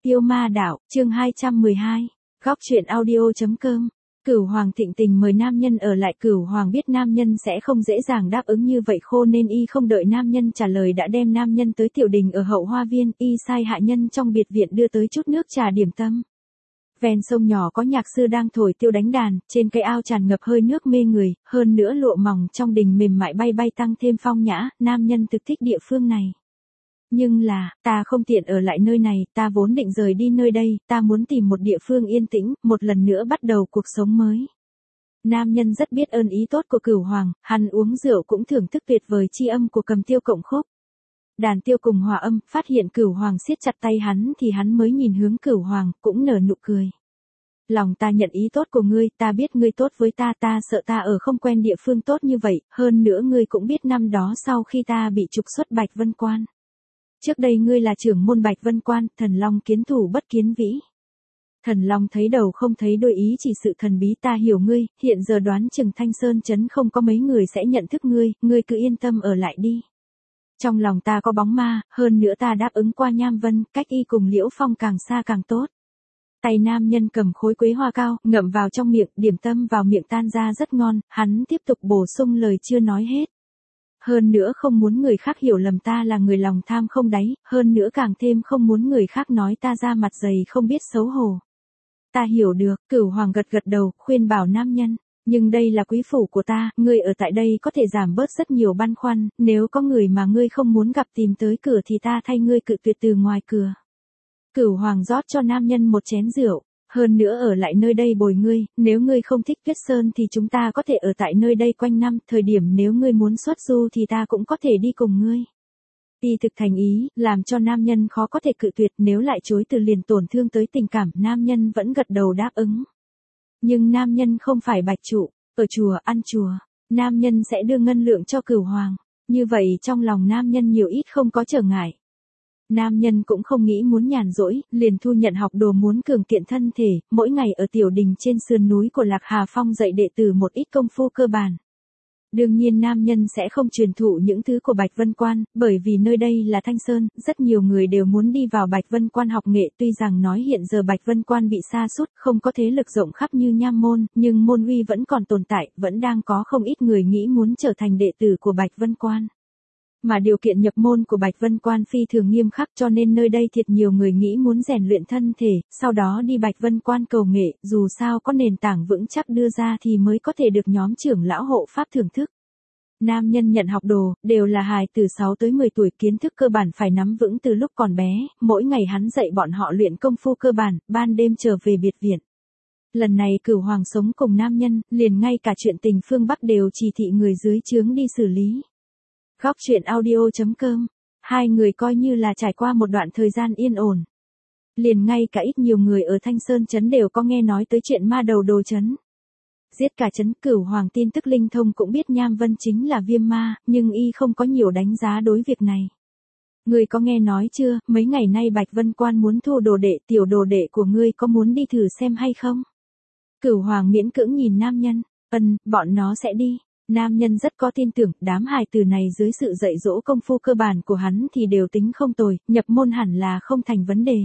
Yêu ma đạo, chương 212. Góc truyện audio.com. Cửu Hoàng thịnh tình mời nam nhân ở lại. Cửu Hoàng biết nam nhân sẽ không dễ dàng đáp ứng như vậy khô nên y không đợi nam nhân trả lời đã đem nam nhân tới tiểu đình ở hậu hoa viên. Y sai hạ nhân trong biệt viện đưa tới chút nước trà điểm tâm. Ven sông nhỏ có nhạc sư đang thổi tiêu đánh đàn, trên cây ao tràn ngập hơi nước mê người, hơn nữa lụa mỏng trong đình mềm mại bay bay tăng thêm phong nhã. Nam nhân thực thích địa phương này. Nhưng là, ta không tiện ở lại nơi này, ta vốn định rời đi nơi đây, ta muốn tìm một địa phương yên tĩnh, một lần nữa bắt đầu cuộc sống mới. Nam nhân rất biết ơn ý tốt của Cửu Hoàng, hắn uống rượu cũng thưởng thức tuyệt vời chi âm của cầm tiêu cộng khúc. Đàn tiêu cùng hòa âm, phát hiện Cửu Hoàng siết chặt tay hắn thì hắn mới nhìn hướng Cửu Hoàng, cũng nở nụ cười. Lòng ta nhận ý tốt của ngươi, ta biết ngươi tốt với ta, ta sợ ta ở không quen địa phương tốt như vậy, hơn nữa ngươi cũng biết năm đó sau khi ta bị trục xuất Bạch Vân Quan. Trước đây ngươi là trưởng môn Bạch Vân Quan, thần long kiến thủ bất kiến vĩ. Thần long thấy đầu không thấy đuôi, ý chỉ sự thần bí ta hiểu ngươi, hiện giờ đoán chừng Thanh Sơn trấn không có mấy người sẽ nhận thức ngươi, ngươi cứ yên tâm ở lại đi. Trong lòng ta có bóng ma, hơn nữa ta đáp ứng qua Nham Vân, cách y cùng Liễu Phong càng xa càng tốt. Tay nam nhân cầm khối quế hoa cao, ngậm vào trong miệng, điểm tâm vào miệng tan ra rất ngon, hắn tiếp tục bổ sung lời chưa nói hết. Hơn nữa không muốn người khác hiểu lầm ta là người lòng tham không đáy, hơn nữa càng thêm không muốn người khác nói ta ra mặt dày không biết xấu hổ. Ta hiểu được, Cửu Hoàng gật gật đầu, khuyên bảo nam nhân, nhưng đây là quý phủ của ta, ngươi ở tại đây có thể giảm bớt rất nhiều băn khoăn, nếu có người mà ngươi không muốn gặp tìm tới cửa thì ta thay ngươi cự tuyệt từ ngoài cửa. Cửu Hoàng rót cho nam nhân một chén rượu. Hơn nữa ở lại nơi đây bồi ngươi, nếu ngươi không thích Tuyết Sơn thì chúng ta có thể ở tại nơi đây quanh năm, thời điểm nếu ngươi muốn xuất du thì ta cũng có thể đi cùng ngươi. Y thực thành ý, làm cho nam nhân khó có thể cự tuyệt, nếu lại chối từ liền tổn thương tới tình cảm, nam nhân vẫn gật đầu đáp ứng. Nhưng nam nhân không phải bạch trụ, ở chùa ăn chùa, nam nhân sẽ đưa ngân lượng cho Cửu Hoàng, như vậy trong lòng nam nhân nhiều ít không có trở ngại. Nam nhân cũng không nghĩ muốn nhàn rỗi, liền thu nhận học đồ muốn cường kiện thân thể, mỗi ngày ở tiểu đình trên sườn núi của Lạc Hà Phong dạy đệ tử một ít công phu cơ bản. Đương nhiên nam nhân sẽ không truyền thụ những thứ của Bạch Vân Quan, bởi vì nơi đây là Thanh Sơn, rất nhiều người đều muốn đi vào Bạch Vân Quan học nghệ, tuy rằng nói hiện giờ Bạch Vân Quan bị sa sút, không có thế lực rộng khắp như Nham Môn, nhưng môn uy vẫn còn tồn tại, vẫn đang có không ít người nghĩ muốn trở thành đệ tử của Bạch Vân Quan. Mà điều kiện nhập môn của Bạch Vân Quan phi thường nghiêm khắc cho nên nơi đây thiệt nhiều người nghĩ muốn rèn luyện thân thể, sau đó đi Bạch Vân Quan cầu nghệ, dù sao có nền tảng vững chắc đưa ra thì mới có thể được nhóm trưởng lão hộ pháp thưởng thức. Nam nhân nhận học đồ, đều là hài từ 6 tới 10 tuổi, kiến thức cơ bản phải nắm vững từ lúc còn bé, mỗi ngày hắn dạy bọn họ luyện công phu cơ bản, ban đêm trở về biệt viện. Lần này Cửu Hoàng sống cùng nam nhân, liền ngay cả chuyện tình phương Bắc đều chỉ thị người dưới trướng đi xử lý. Góc truyện audio.com. Hai người coi như là trải qua một đoạn thời gian yên ổn. Liền ngay cả ít nhiều người ở Thanh Sơn trấn đều có nghe nói tới chuyện ma đầu đồ trấn. Giết cả trấn. Cửu Hoàng tin tức linh thông cũng biết Nham Vân chính là viêm ma, nhưng y không có nhiều đánh giá đối việc này. Ngươi có nghe nói chưa, mấy ngày nay Bạch Vân Quan muốn thu đồ đệ, tiểu đồ đệ của ngươi có muốn đi thử xem hay không? Cửu Hoàng miễn cưỡng nhìn nam nhân, bọn nó sẽ đi. Nam nhân rất có tin tưởng, đám hài tử này dưới sự dạy dỗ công phu cơ bản của hắn thì đều tính không tồi, nhập môn hẳn là không thành vấn đề.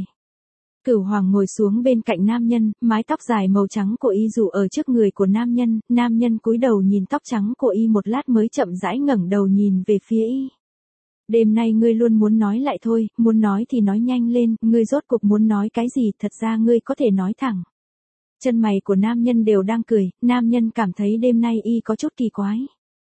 Cửu Hoàng ngồi xuống bên cạnh nam nhân, mái tóc dài màu trắng của y rủ ở trước người của nam nhân cúi đầu nhìn tóc trắng của y một lát mới chậm rãi ngẩng đầu nhìn về phía y. Đêm nay ngươi luôn muốn nói lại thôi, muốn nói thì nói nhanh lên, ngươi rốt cuộc muốn nói cái gì, thật ra ngươi có thể nói thẳng. Chân mày của nam nhân đều đang cười, nam nhân cảm thấy đêm nay y có chút kỳ quái.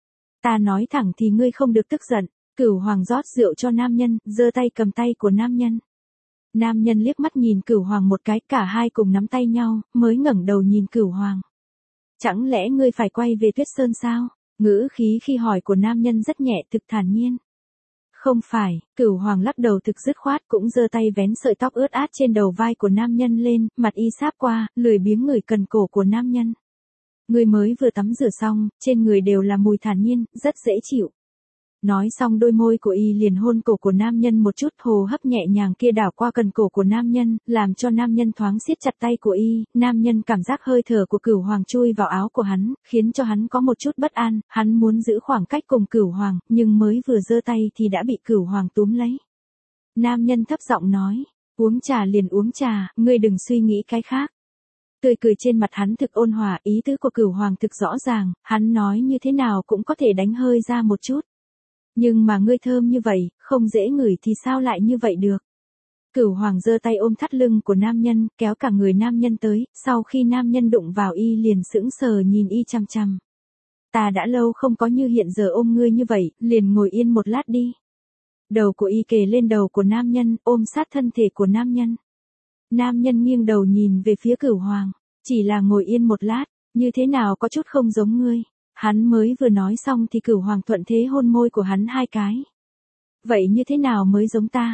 Ta nói thẳng thì ngươi không được tức giận. Cửu Hoàng rót rượu cho nam nhân, giơ tay cầm tay của nam nhân. Nam nhân liếc mắt nhìn Cửu Hoàng một cái, cả hai cùng nắm tay nhau, mới ngẩng đầu nhìn Cửu Hoàng. Chẳng lẽ ngươi phải quay về Tuyết Sơn sao? Ngữ khí khi hỏi của nam nhân rất nhẹ, thực thản nhiên. Không phải, Cửu Hoàng lắc đầu thực dứt khoát, cũng giơ tay vén sợi tóc ướt át trên đầu vai của nam nhân lên, mặt y sáp qua, lười biếng ngửi cần cổ của nam nhân. Người mới vừa tắm rửa xong, trên người đều là mùi thản nhiên, rất dễ chịu. Nói xong đôi môi của y liền hôn cổ của nam nhân một chút, hô hấp nhẹ nhàng kia đảo qua cần cổ của nam nhân, làm cho nam nhân thoáng siết chặt tay của y, nam nhân cảm giác hơi thở của Cửu Hoàng chui vào áo của hắn, khiến cho hắn có một chút bất an, hắn muốn giữ khoảng cách cùng Cửu Hoàng, nhưng mới vừa giơ tay thì đã bị Cửu Hoàng túm lấy. Nam nhân thấp giọng nói, Uống trà liền uống trà, ngươi đừng suy nghĩ cái khác. Tươi cười trên mặt hắn thực ôn hòa, ý tứ của Cửu Hoàng thực rõ ràng, hắn nói như thế nào cũng có thể đánh hơi ra một chút. Nhưng mà ngươi thơm như vậy, không dễ ngửi thì sao lại như vậy được. Cửu Hoàng giơ tay ôm thắt lưng của nam nhân, kéo cả người nam nhân tới, sau khi nam nhân đụng vào y liền sững sờ nhìn y chằm chằm. Ta đã lâu không có như hiện giờ ôm ngươi như vậy, liền ngồi yên một lát đi. Đầu của y kề lên đầu của nam nhân, ôm sát thân thể của nam nhân. Nam nhân nghiêng đầu nhìn về phía Cửu Hoàng, chỉ là ngồi yên một lát, như thế nào có chút không giống ngươi. Hắn mới vừa nói xong thì Cửu Hoàng thuận thế hôn môi của hắn 2 cái. Vậy như thế nào mới giống ta?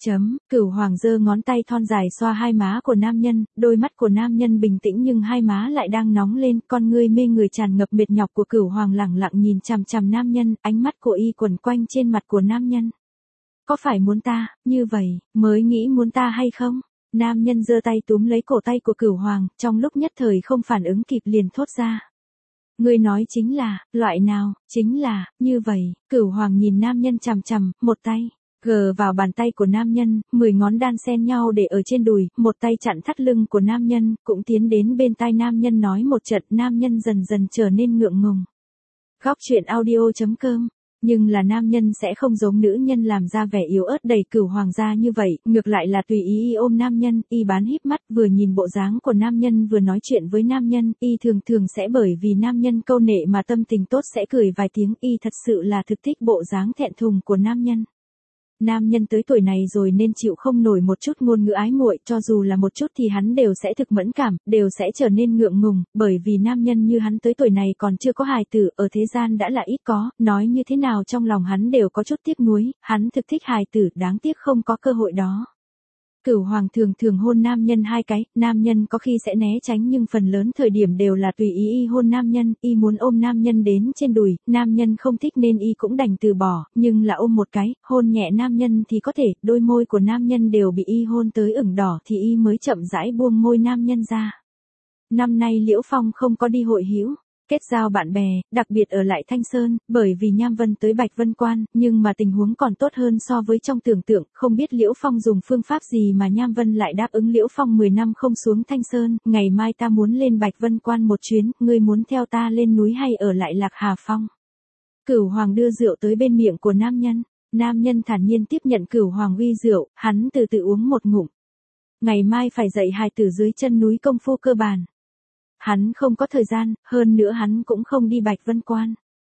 Cửu Hoàng giơ ngón tay thon dài xoa 2 má của nam nhân, đôi mắt của nam nhân bình tĩnh nhưng 2 má lại đang nóng lên, con ngươi mê người tràn ngập mệt nhọc của Cửu Hoàng lẳng lặng nhìn chằm chằm nam nhân, ánh mắt của y quẩn quanh trên mặt của nam nhân. Có phải muốn ta, như vậy, mới nghĩ muốn ta hay không? Nam nhân giơ tay túm lấy cổ tay của Cửu Hoàng, trong lúc nhất thời không phản ứng kịp liền thốt ra. Ngươi nói chính là, loại nào, chính là, như vậy, Cửu Hoàng nhìn nam nhân chằm chằm, một tay gờ vào bàn tay của nam nhân, 10 ngón đan xen nhau để ở trên đùi, một tay chặn thắt lưng của nam nhân, cũng tiến đến bên tai nam nhân nói một trận, nam nhân dần dần trở nên ngượng ngùng. Góc truyện audio.com. Nhưng là nam nhân sẽ không giống nữ nhân làm ra vẻ yếu ớt đẩy Cửu Hoàng ra như vậy, ngược lại là tùy ý y ôm nam nhân, y bán híp mắt vừa nhìn bộ dáng của nam nhân vừa nói chuyện với nam nhân, y thường thường sẽ bởi vì nam nhân câu nệ mà tâm tình tốt sẽ cười vài tiếng, y thật sự là thực thích bộ dáng thẹn thùng của nam nhân. Nam nhân tới tuổi này rồi nên chịu không nổi một chút ngôn ngữ ái muội, cho dù là một chút thì hắn đều sẽ thực mẫn cảm, đều sẽ trở nên ngượng ngùng, bởi vì nam nhân như hắn tới tuổi này còn chưa có hài tử, ở thế gian đã là ít có, nói như thế nào trong lòng hắn đều có chút tiếc nuối, hắn thực thích hài tử, đáng tiếc không có cơ hội đó. Cửu Hoàng thường thường hôn nam nhân 2 cái, nam nhân có khi sẽ né tránh nhưng phần lớn thời điểm đều là tùy ý y hôn nam nhân, y muốn ôm nam nhân đến trên đùi, nam nhân không thích nên y cũng đành từ bỏ, nhưng là ôm một cái, hôn nhẹ nam nhân thì có thể, đôi môi của nam nhân đều bị y hôn tới ửng đỏ thì y mới chậm rãi buông môi nam nhân ra. Năm nay Liễu Phong không có đi hội hữu, kết giao bạn bè, đặc biệt ở lại Thanh Sơn, bởi vì Nham Vân tới Bạch Vân Quan, nhưng mà tình huống còn tốt hơn so với trong tưởng tượng, không biết Liễu Phong dùng phương pháp gì mà Nham Vân lại đáp ứng Liễu Phong 10 năm không xuống Thanh Sơn, ngày mai ta muốn lên Bạch Vân Quan một chuyến, ngươi muốn theo ta lên núi hay ở lại Lạc Hà Phong? Cửu Hoàng đưa rượu tới bên miệng của nam nhân, nam nhân thản nhiên tiếp nhận Cửu Hoàng uy rượu, hắn từ từ uống một ngụm. Ngày mai phải dạy hài tử dưới chân núi công phu cơ bản. Hắn không có thời gian, hơn nữa hắn cũng không đi Bạch Vân Quan.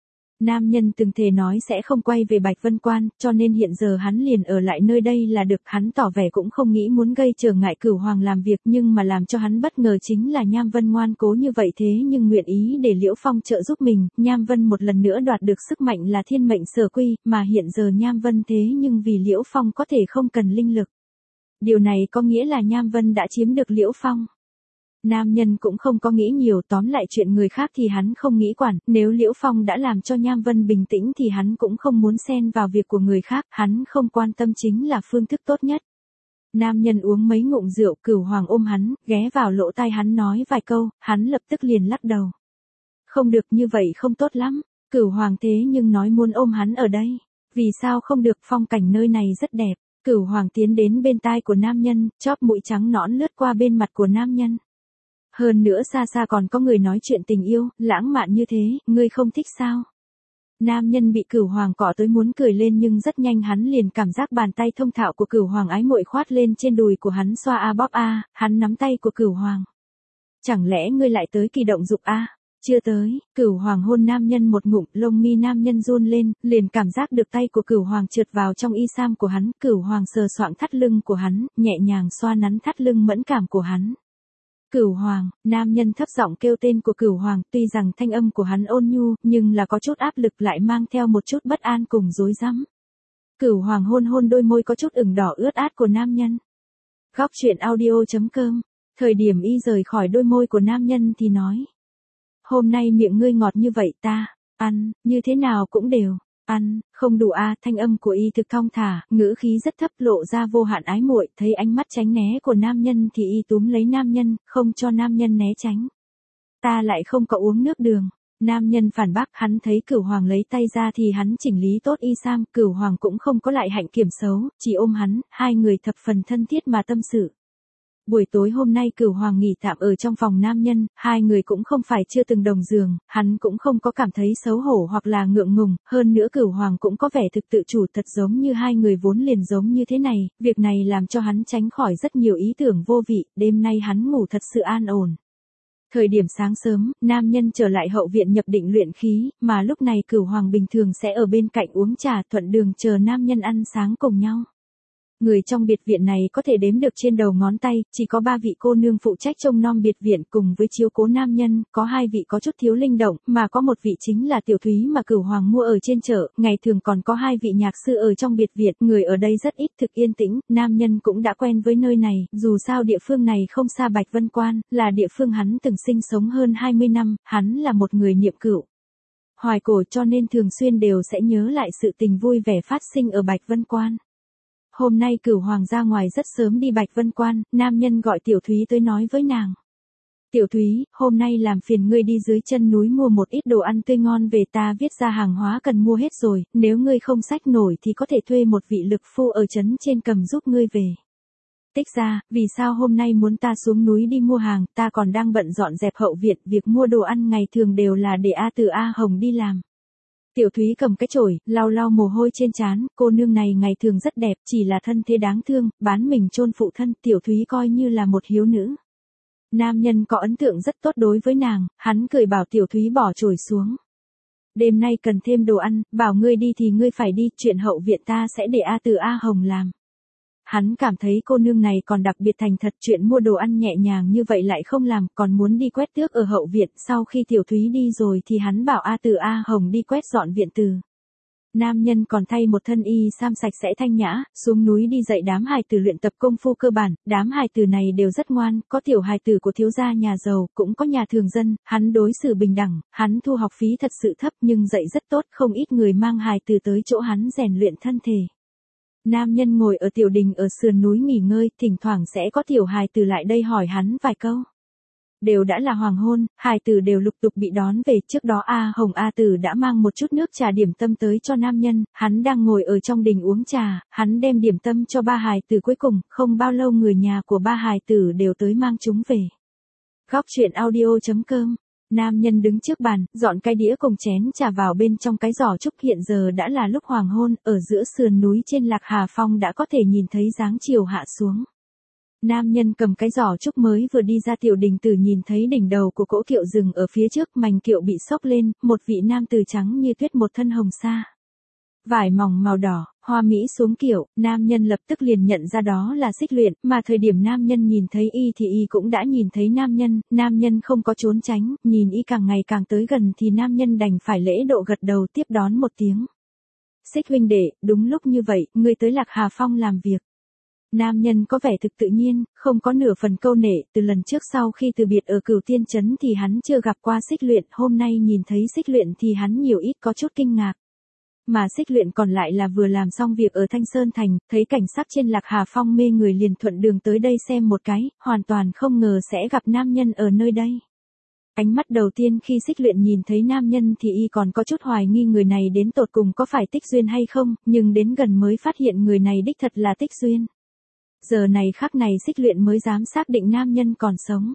Nam nhân từng thề nói sẽ không quay về Bạch Vân Quan, cho nên hiện giờ hắn liền ở lại nơi đây là được, hắn tỏ vẻ cũng không nghĩ muốn gây trở ngại Cửu Hoàng làm việc, nhưng mà làm cho hắn bất ngờ chính là Nham Vân ngoan cố như vậy thế nhưng nguyện ý để Liễu Phong trợ giúp mình, Nham Vân một lần nữa đoạt được sức mạnh là thiên mệnh sở quy, mà hiện giờ Nham Vân thế nhưng vì Liễu Phong có thể không cần linh lực. Điều này có nghĩa là Nham Vân đã chiếm được Liễu Phong. Nam nhân cũng không có nghĩ nhiều, tóm lại chuyện người khác thì hắn không nghĩ quản, nếu Liễu Phong đã làm cho Nham Vân bình tĩnh thì hắn cũng không muốn xen vào việc của người khác, hắn không quan tâm chính là phương thức tốt nhất. Nam nhân uống mấy ngụm rượu, Cửu Hoàng ôm hắn, ghé vào lỗ tai hắn nói vài câu, hắn lập tức liền lắc đầu. Không được, như vậy không tốt lắm, Cửu Hoàng thế nhưng nói muốn ôm hắn ở đây. Vì sao không được, phong cảnh nơi này rất đẹp. Cửu Hoàng tiến đến bên tai của nam nhân, chóp mũi trắng nõn lướt qua bên mặt của nam nhân. Hơn nữa xa xa còn có người nói chuyện tình yêu, lãng mạn như thế, ngươi không thích sao? Nam nhân bị Cửu Hoàng cọ tới muốn cười lên nhưng rất nhanh hắn liền cảm giác bàn tay thông thạo của Cửu Hoàng ái muội khoát lên trên đùi của hắn xoa a bóp a, hắn nắm tay của Cửu Hoàng. Chẳng lẽ ngươi lại tới kỳ động dục a? Chưa tới, Cửu Hoàng hôn nam nhân một ngụm, lông mi nam nhân run lên, liền cảm giác được tay của Cửu Hoàng trượt vào trong y sam của hắn, Cửu Hoàng sờ soạng thắt lưng của hắn, nhẹ nhàng xoa nắn thắt lưng mẫn cảm của hắn. Cửu Hoàng, nam nhân thấp giọng kêu tên của Cửu Hoàng, tuy rằng thanh âm của hắn ôn nhu, nhưng là có chút áp lực lại mang theo một chút bất an cùng rối rắm. Cửu Hoàng hôn hôn đôi môi có chút ửng đỏ ướt át của nam nhân. Góc truyện audio.com, thời điểm y rời khỏi đôi môi của nam nhân thì nói. Hôm nay miệng ngươi ngọt như vậy ta, ăn, như thế nào cũng đều. Ăn, không đủ a, thanh âm của y thực thong thả, ngữ khí rất thấp lộ ra vô hạn ái muội, thấy ánh mắt tránh né của nam nhân thì y túm lấy nam nhân, không cho nam nhân né tránh. Ta lại không có uống nước đường. Nam nhân phản bác, hắn thấy Cửu Hoàng lấy tay ra thì hắn chỉnh lý tốt y sam, Cửu Hoàng cũng không có lại hạnh kiểm xấu, chỉ ôm hắn, hai người thập phần thân thiết mà tâm sự. Buổi tối hôm nay Cửu Hoàng nghỉ tạm ở trong phòng nam nhân, hai người cũng không phải chưa từng đồng giường, hắn cũng không có cảm thấy xấu hổ hoặc là ngượng ngùng, hơn nữa Cửu Hoàng cũng có vẻ thực tự chủ thật giống như hai người vốn liền giống như thế này, việc này làm cho hắn tránh khỏi rất nhiều ý tưởng vô vị, đêm nay hắn ngủ thật sự an ổn. Thời điểm sáng sớm, nam nhân trở lại hậu viện nhập định luyện khí, mà lúc này Cửu Hoàng bình thường sẽ ở bên cạnh uống trà thuận đường chờ nam nhân ăn sáng cùng nhau. Người trong biệt viện này có thể đếm được trên đầu ngón tay, chỉ có 3 vị cô nương phụ trách trông nom biệt viện cùng với chiếu cố nam nhân, có 2 vị có chút thiếu linh động, mà có một vị chính là Tiểu Thúy mà Cửu Hoàng mua ở trên chợ, ngày thường còn có 2 vị nhạc sư ở trong biệt viện, người ở đây rất ít thực yên tĩnh, nam nhân cũng đã quen với nơi này, dù sao địa phương này không xa Bạch Vân Quan, là địa phương hắn từng sinh sống hơn 20 năm, hắn là một người niệm cửu hoài cổ cho nên thường xuyên đều sẽ nhớ lại sự tình vui vẻ phát sinh ở Bạch Vân Quan. Hôm nay Cửu Hoàng ra ngoài rất sớm đi Bạch Vân Quan, nam nhân gọi Tiểu Thúy tới nói với nàng. Tiểu Thúy, hôm nay làm phiền ngươi đi dưới chân núi mua một ít đồ ăn tươi ngon về, ta viết ra hàng hóa cần mua hết rồi, nếu ngươi không xách nổi thì có thể thuê một vị lực phu ở trấn trên cầm giúp ngươi về. Tích ra, vì sao hôm nay muốn ta xuống núi đi mua hàng, ta còn đang bận dọn dẹp hậu viện, việc mua đồ ăn ngày thường đều là để A Từ A Hồng đi làm. Tiểu Thúy cầm cái chổi, lau lau mồ hôi trên trán, cô nương này ngày thường rất đẹp, chỉ là thân thế đáng thương, bán mình chôn phụ thân, Tiểu Thúy coi như là một hiếu nữ. Nam nhân có ấn tượng rất tốt đối với nàng, hắn cười bảo Tiểu Thúy bỏ chổi xuống. Đêm nay cần thêm đồ ăn, bảo ngươi đi thì ngươi phải đi, chuyện hậu viện ta sẽ để A Từ A Hồng làm. Hắn cảm thấy cô nương này còn đặc biệt thành thật, chuyện mua đồ ăn nhẹ nhàng như vậy lại không làm, còn muốn đi quét tước ở hậu viện, sau khi Tiểu Thúy đi rồi thì hắn bảo A Từ A Hồng đi quét dọn viện từ. Nam nhân còn thay một thân y sam sạch sẽ thanh nhã, xuống núi đi dạy đám hài tử luyện tập công phu cơ bản, đám hài tử này đều rất ngoan, có tiểu hài tử của thiếu gia nhà giàu, cũng có nhà thường dân, hắn đối xử bình đẳng, hắn thu học phí thật sự thấp nhưng dạy rất tốt, không ít người mang hài tử tới chỗ hắn rèn luyện thân thể. Nam nhân ngồi ở tiểu đình ở sườn núi nghỉ ngơi, thỉnh thoảng sẽ có tiểu hài tử lại đây hỏi hắn vài câu. Đều đã là hoàng hôn, hài tử đều lục tục bị đón về, trước đó A Hồng A Tử đã mang một chút nước trà điểm tâm tới cho nam nhân, hắn đang ngồi ở trong đình uống trà, hắn đem điểm tâm cho 3 hài tử cuối cùng, không bao lâu người nhà của 3 hài tử đều tới mang chúng về. Góc truyện audio.com. Nam nhân đứng trước bàn, dọn cái đĩa cùng chén trà vào bên trong cái giỏ trúc, hiện giờ đã là lúc hoàng hôn, ở giữa sườn núi trên Lạc Hà Phong đã có thể nhìn thấy dáng chiều hạ xuống. Nam nhân cầm cái giỏ trúc mới vừa đi ra tiểu đình tử nhìn thấy đỉnh đầu của cỗ kiệu dừng ở phía trước, mành kiệu bị xốc lên, một vị nam tử trắng như tuyết một thân hồng sa. Vải mỏng màu đỏ, hoa mỹ xuống kiệu, nam nhân lập tức liền nhận ra đó là Xích Luyện, mà thời điểm nam nhân nhìn thấy y thì y cũng đã nhìn thấy nam nhân không có trốn tránh, nhìn y càng ngày càng tới gần thì nam nhân đành phải lễ độ gật đầu tiếp đón một tiếng. Xích huynh đệ, đúng lúc như vậy, ngươi tới Lạc Hà Phong làm việc. Nam nhân có vẻ thực tự nhiên, không có nửa phần câu nệ, từ lần trước sau khi từ biệt ở Cửu Tiên Trấn thì hắn chưa gặp qua Xích Luyện, hôm nay nhìn thấy Xích Luyện thì hắn nhiều ít có chút kinh ngạc. Mà Xích Luyện còn lại là vừa làm xong việc ở Thanh Sơn Thành, thấy cảnh sắc trên Lạc Hà Phong mê người liền thuận đường tới đây xem một cái, hoàn toàn không ngờ sẽ gặp nam nhân ở nơi đây. Ánh mắt đầu tiên khi Xích Luyện nhìn thấy nam nhân thì y còn có chút hoài nghi người này đến tột cùng có phải Tích Duyên hay không, nhưng đến gần mới phát hiện người này đích thật là Tích Duyên. Giờ này khắc này Xích Luyện mới dám xác định nam nhân còn sống.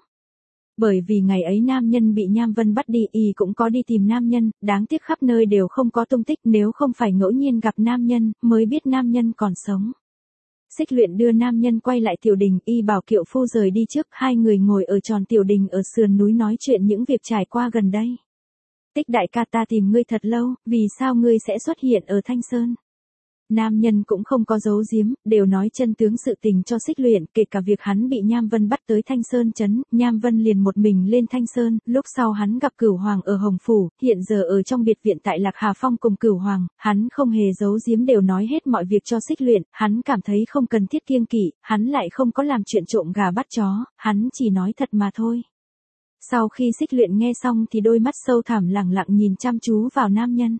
Bởi vì ngày ấy nam nhân bị Nham Vân bắt đi, y cũng có đi tìm nam nhân, đáng tiếc khắp nơi đều không có tung tích, nếu không phải ngẫu nhiên gặp nam nhân, mới biết nam nhân còn sống. Xích Luyện đưa nam nhân quay lại tiểu đình, y bảo kiệu phu rời đi trước, hai người ngồi ở tròn tiểu đình ở sườn núi nói chuyện những việc trải qua gần đây. Tích đại ca, ta tìm ngươi thật lâu, vì sao ngươi sẽ xuất hiện ở Thanh Sơn? Nam nhân cũng không có giấu giếm, đều nói chân tướng sự tình cho Xích Luyện, kể cả việc hắn bị Nham Vân bắt tới Thanh Sơn trấn, Nham Vân liền một mình lên Thanh Sơn, lúc sau hắn gặp Cửu Hoàng ở Hồng Phủ, hiện giờ ở trong biệt viện tại Lạc Hà Phong cùng Cửu Hoàng, hắn không hề giấu giếm đều nói hết mọi việc cho Xích Luyện, hắn cảm thấy không cần thiết kiêng kỵ, hắn lại không có làm chuyện trộm gà bắt chó, hắn chỉ nói thật mà thôi. Sau khi Xích Luyện nghe xong thì đôi mắt sâu thẳm lẳng lặng nhìn chăm chú vào nam nhân.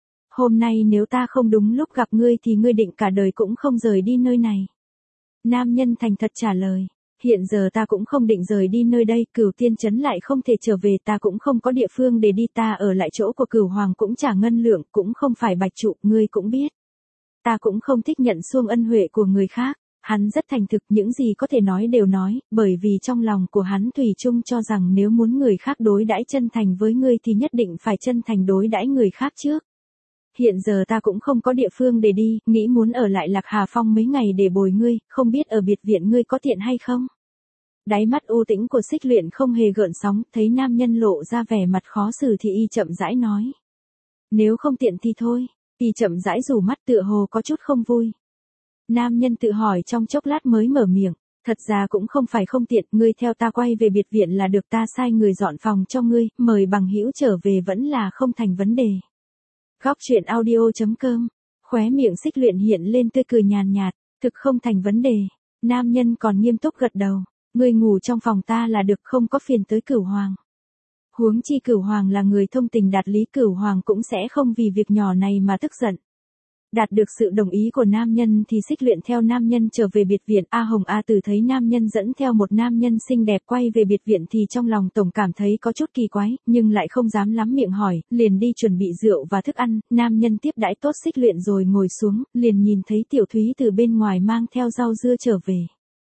Hôm nay nếu ta không đúng lúc gặp ngươi thì ngươi định cả đời cũng không rời đi nơi này. Nam nhân thành thật trả lời. hiện giờ ta cũng không định rời đi nơi đây, Cửu Tiên Trấn lại không thể trở về, ta cũng không có địa phương để đi, ta ở lại chỗ của Cửu Hoàng cũng trả ngân lượng, cũng không phải bạch trụ, ngươi cũng biết. Ta cũng không thích nhận xuông ân huệ của người khác. Hắn rất thành thực, những gì có thể nói đều nói, bởi vì trong lòng của hắn thủy chung cho rằng nếu muốn người khác đối đãi chân thành với ngươi thì nhất định phải chân thành đối đãi người khác trước. Hiện giờ ta cũng không có địa phương để đi, nghĩ muốn ở lại Lạc Hà Phong mấy ngày để bồi ngươi, không biết ở biệt viện ngươi có tiện hay không? Đáy mắt u tĩnh của Xích Luyện không hề gợn sóng, thấy nam nhân lộ ra vẻ mặt khó xử thì y chậm rãi nói. Nếu không tiện thì thôi, y chậm rãi rủ mắt tựa hồ có chút không vui. Nam nhân tự hỏi trong chốc lát mới mở miệng, thật ra cũng không phải không tiện, ngươi theo ta quay về biệt viện là được, ta sai người dọn phòng cho ngươi, mời bằng hữu trở về vẫn là không thành vấn đề. Góc truyện audio.com, khóe miệng Xích Luyện hiện lên tươi cười nhàn nhạt, thực không thành vấn đề. Nam nhân còn nghiêm túc gật đầu, ngươi ngủ trong phòng ta là được, không có phiền tới Cửu Hoàng. Huống chi Cửu Hoàng là người thông tình đạt lý, Cửu Hoàng cũng sẽ không vì việc nhỏ này mà tức giận. Đạt được sự đồng ý của nam nhân thì Xích Luyện theo nam nhân trở về biệt viện. A Hồng A Tử thấy nam nhân dẫn theo một nam nhân xinh đẹp quay về biệt viện thì trong lòng tổng cảm thấy có chút kỳ quái, nhưng lại không dám lắm miệng hỏi, liền đi chuẩn bị rượu và thức ăn. Nam nhân tiếp đãi tốt Xích Luyện rồi ngồi xuống, liền nhìn thấy Tiểu Thúy từ bên ngoài mang theo rau dưa trở về.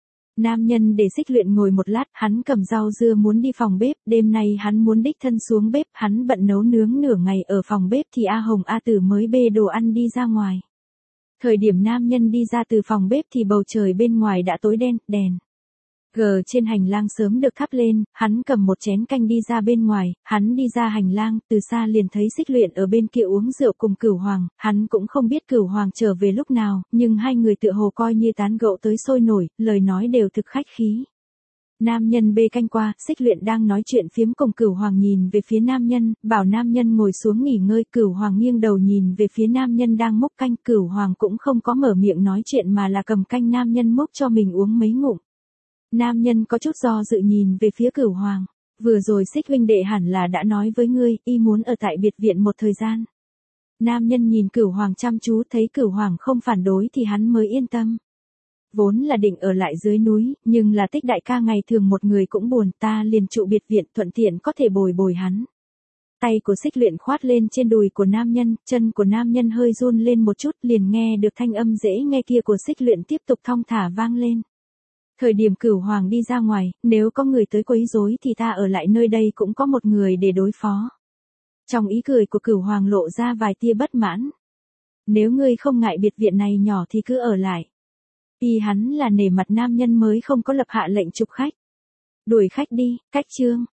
Nam nhân để Xích Luyện ngồi một lát, hắn cầm rau dưa muốn đi phòng bếp, đêm nay hắn muốn đích thân xuống bếp, hắn bận nấu nướng nửa ngày ở phòng bếp thì A Hồng A Tử mới bê đồ ăn đi ra ngoài. Thời điểm nam nhân đi ra từ phòng bếp thì bầu trời bên ngoài đã tối đen, đèn trên hành lang sớm được thắp lên, hắn cầm một chén canh đi ra bên ngoài, hắn đi ra hành lang, từ xa liền thấy Xích Luyện ở bên kia uống rượu cùng Cửu Hoàng, hắn cũng không biết Cửu Hoàng trở về lúc nào, nhưng hai người tựa hồ coi như tán gẫu tới sôi nổi, lời nói đều thực khách khí. Nam nhân bê canh qua, Xích Luyện đang nói chuyện phiếm cùng Cửu Hoàng nhìn về phía nam nhân, bảo nam nhân ngồi xuống nghỉ ngơi, Cửu Hoàng nghiêng đầu nhìn về phía nam nhân đang múc canh, Cửu Hoàng cũng không có mở miệng nói chuyện mà là cầm canh nam nhân múc cho mình uống mấy ngụm. Nam nhân có chút do dự nhìn về phía Cửu Hoàng, vừa rồi Xích huynh đệ hẳn là đã nói với ngươi, y muốn ở tại biệt viện một thời gian. Nam nhân nhìn Cửu Hoàng chăm chú, thấy Cửu Hoàng không phản đối thì hắn mới yên tâm. Vốn là định ở lại dưới núi, nhưng là Tích đại ca ngày thường một người cũng buồn, ta liền trụ biệt viện thuận tiện có thể bồi hắn. Tay của Xích Luyện khoát lên trên đùi của nam nhân, chân của nam nhân hơi run lên một chút, liền nghe được thanh âm dễ nghe kia của Xích Luyện tiếp tục thong thả vang lên. Thời điểm Cửu Hoàng đi ra ngoài, nếu có người tới quấy rối thì ta ở lại nơi đây cũng có một người để đối phó. Trong ý cười của Cửu Hoàng lộ ra vài tia bất mãn. Nếu ngươi không ngại biệt viện này nhỏ thì cứ ở lại. Hắn là nể mặt nam nhân mới không có lập hạ lệnh trục khách. Đuổi khách đi, cách chương.